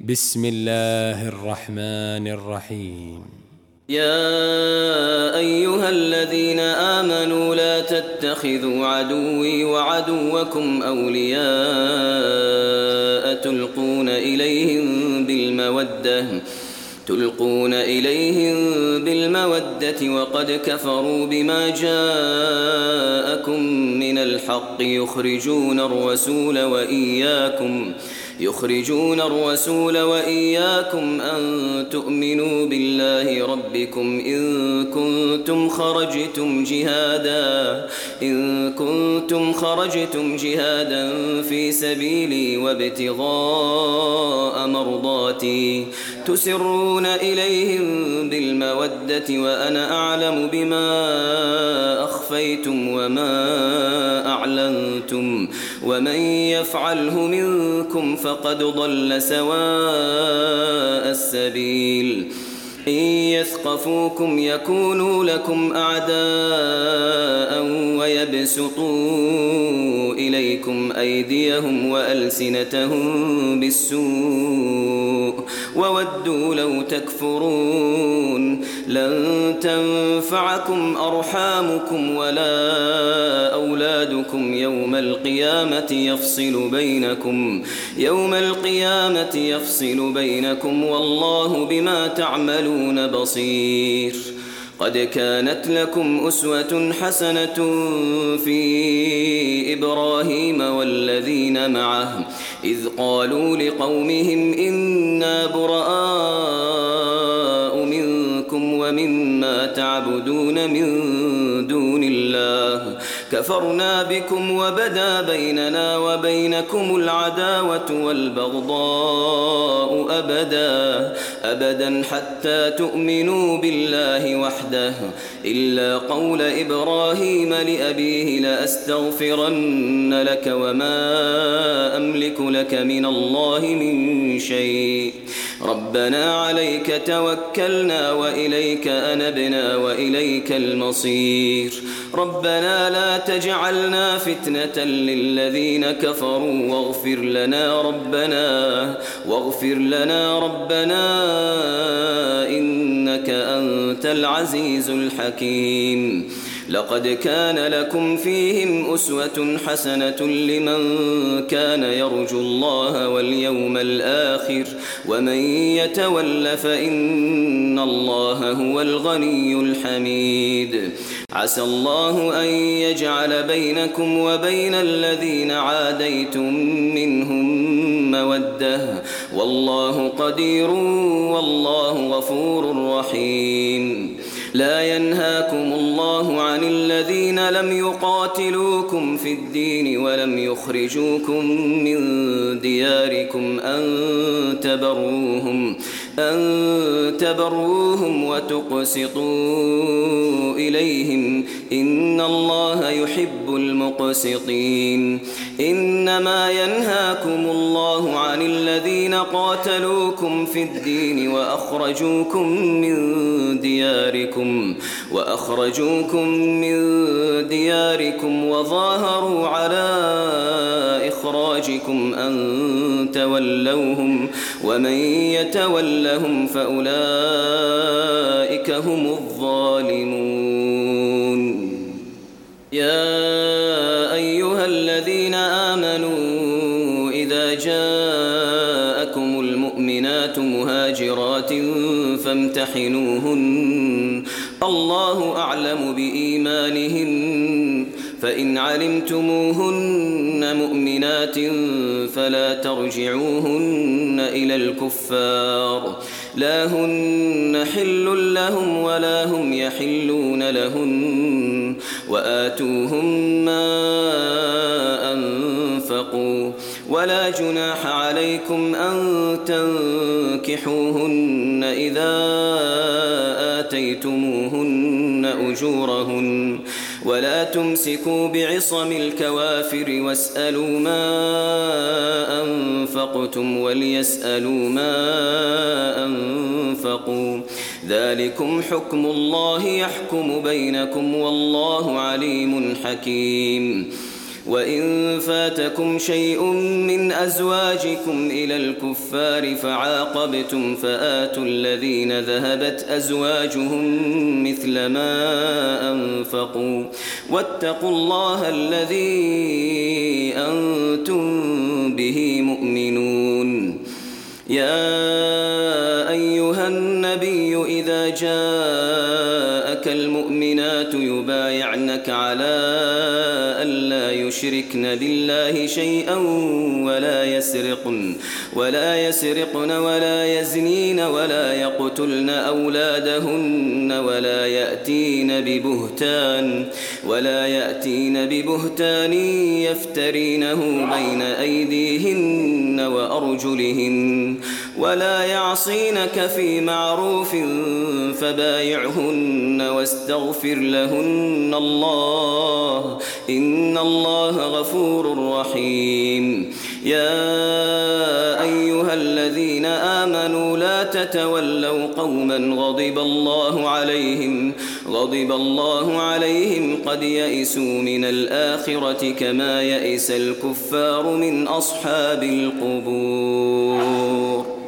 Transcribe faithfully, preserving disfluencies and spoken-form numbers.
بسم الله الرحمن الرحيم. يا أيها الذين آمنوا لا تتخذوا عدوي وعدوكم أولياء تلقون إليهم بالمودة تلقون إليهم بالمودة وقد كفروا بما جاءكم من الحق يخرجون الرسول وإياكم يخرجون الرسول وإياكم أن تؤمنوا بالله ربكم إن كنتم خرجتم جهادا إن كنتم خرجتم جهادا في سبيلي وابتغاء مرضاتي تسرون إليهم بالمودة وأنا أعلم بما أخفيتم وما أعلنتم ومن يفعله منكم فقد ضل سواء السبيل إن يثقفوكم يكونوا لكم أعداء ويبسطوا إليكم أيديهم وألسنتهم بالسوء وودوا لو تكفرون لن تنفعكم أرحامكم ولا أولادكم يوم القيامة يفصل بينكم يوم القيامة يفصل بينكم والله بما تعملون بصير. قد كانت لكم أسوة حسنة في إبراهيم والذين معه إذ قالوا لقومهم إنا براء منكم ومما تعبدون من دون الله كفرنا بكم وبدا بيننا وبينكم العداوة والبغضاء أبدا أبدا حتى تؤمنوا بالله وحده إلا قول إبراهيم لأبيه لأستغفرن لك وما أملك لك من الله من شيء ربنا عليك توكلنا وإليك أنبنا وإليك المصير ربنا لا تجعلنا فتنة للذين كفروا واغفر لنا ربنا واغفر لنا ربنا إنك أنت العزيز الحكيم. لقد كان لكم فيهم أسوة حسنة لمن كان يرجو الله واليوم الآخر ومن يتول فإن الله هو الغني الحميد. عسى الله أن يجعل بينكم وبين الذين عاديتم منهم مودة والله قدير والله غفور رحيم. لا ينهاكم الله عن الذين لم يقاتلوكم في الدين ولم يخرجوكم من دياركم أن تبروهم أن تبروهم وتقسطوا إليهم إن الله يحب المقسطين. إنما ينهاكم الله عن الذين قاتلوكم في الدين وأخرجوكم من دياركم وأخرجوكم من دياركم وظاهروا على إخراجكم أن تولوهم ومن يتولهم فأولئك هم الظالمون. يا أيها الذين آمنوا إذا جاءكم المؤمنات مهاجرات فامتحنوهن الله أعلم بإيمانهن فإن علمتموهن مؤمنات فلا ترجعوهن إلى الكفار لا هن حل لهم ولا هم يحلون لهن وآتوهم ما أنفقوا ولا جناح عليكم أن تنكحوهن إذا آتيتموهن أجورهن ولا تمسكوا بعصم الكوافر واسألوا ما أنفقتم وليسألوا ما أنفقوا ذلكم حكم الله يحكم بينكم والله عليم حكيم. وإن فاتكم شيء من أزواجكم إلى الكفار فعاقبتم فآتوا الذين ذهبت أزواجهم مثل ما أنفقوا واتقوا الله الذي أنتم به مؤمنون. يا أيها النبي إذا جاءك المؤمنات يبايعنك على ألا يشركن بالله شيئا ولا يسرقن ولا يسرقن ولا يزنين ولا يقتلن أولادهن ولا يأتين ببهتان ولا يأتين ببهتان يفترينه بين أيديهن وأرجلهن ولا يعصينك في معروف فبايعهن واستغفر لهن الله إن الله غفور رحيم. يا أيها الذين آمنوا لا تتولوا قوما غضب الله عليهم غضب الله عليهم قد يئسوا من الآخرة كما يئس الكفار من أصحاب القبور.